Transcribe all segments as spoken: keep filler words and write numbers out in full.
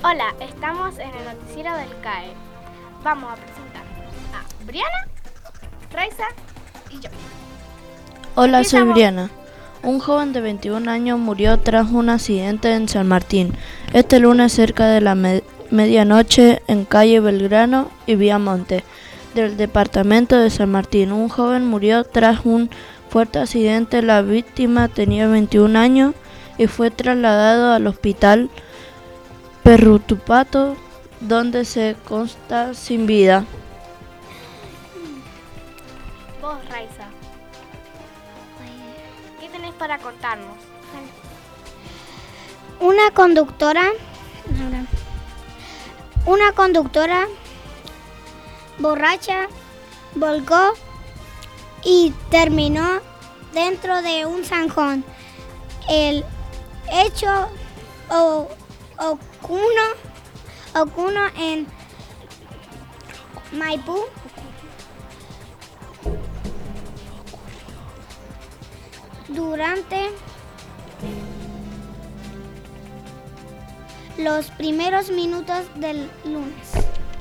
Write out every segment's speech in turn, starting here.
Hola, estamos en el noticiero del C A E. Vamos a presentar a Briana, Raiza y yo. Hola, soy Empezamos. Briana. Un joven de veintiún años murió tras un accidente en San Martín, este lunes cerca de la me- medianoche en calle Belgrano y Viamonte, del departamento de San Martín. Un joven murió tras un fuerte accidente. La víctima tenía veintiún años y fue trasladado al hospital Perrutupato, donde se consta sin vida. Vos, Raiza, ¿qué tenés para contarnos? Una conductora, una conductora borracha volcó y terminó dentro de un zanjón. El hecho o, ocurrió, ocurrió en Maipú. Durante los primeros minutos del lunes.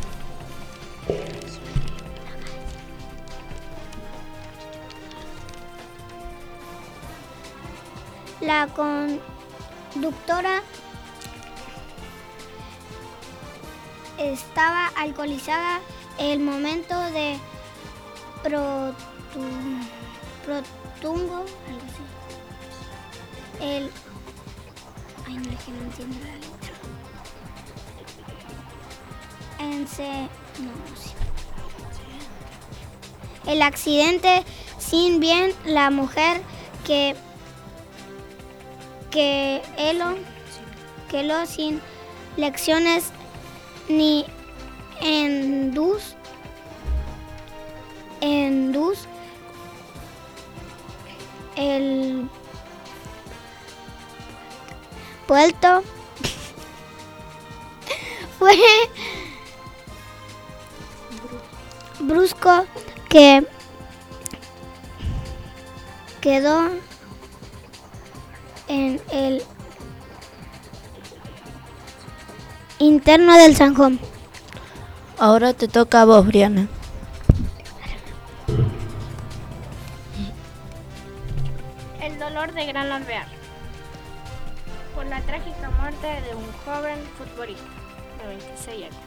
La conductora estaba alcoholizada el momento de protu, protungo, algo así. El ay, no, es que no entiendo la letra. Ense, no, no sé. El accidente sin bien la mujer que que elo que lo sin lecciones ni endus endus el vuelto fue brusco que quedó en el interno del zanjón. Ahora te toca a vos, Briana. El dolor de Gran Alvear por la trágica muerte de un joven futbolista de veintiséis años.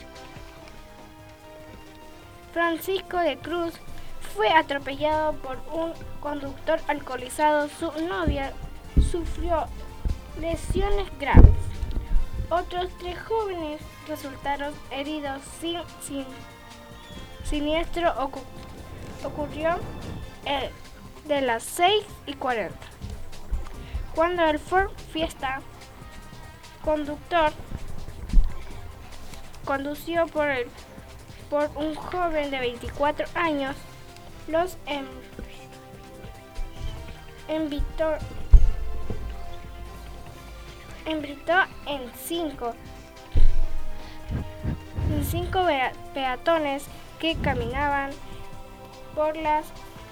Francisco de Cruz fue atropellado por un conductor alcoholizado. Su novia sufrió lesiones graves. Otros tres jóvenes resultaron heridos. Sin, sin siniestro ocu- ocurrió el de las seis y cuarenta, cuando el Ford Fiesta conductor conducido por, el, por un joven de veinticuatro años. Los em, invitó Embritó en cinco, en cinco peatones que caminaban por las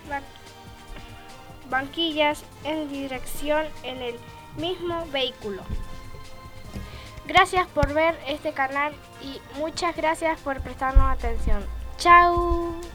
banquillas en dirección en el mismo vehículo. Gracias por ver este canal y muchas gracias por prestarnos atención. ¡Chao!